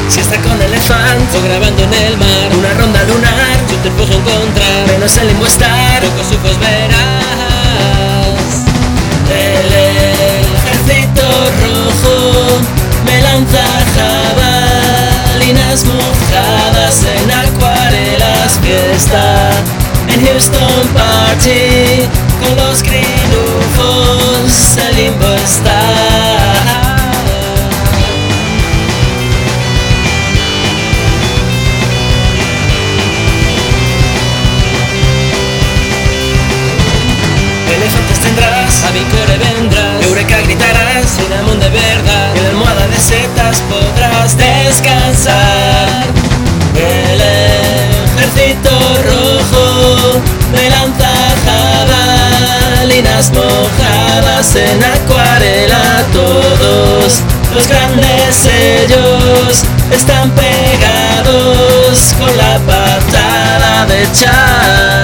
Si está con elefante o grabando en el mar, una ronda lunar, yo te puedo encontrar. Menos el limbo estar, con sus ojos verás. El ejército rojo me lanza jabalinas mojadas en acuarelas. Fiesta en Houston Party con los Green UFOs, el limbo está. Elefantes tendrás, a Vicore vendrás, Eureka gritarás, Cinnamon de verdad, en la almohada de setas podrás descansar. El ejército rojo me lanza jabalinas mojadas en acuarela. Todos los grandes sellos están pegados con la patada de Chad.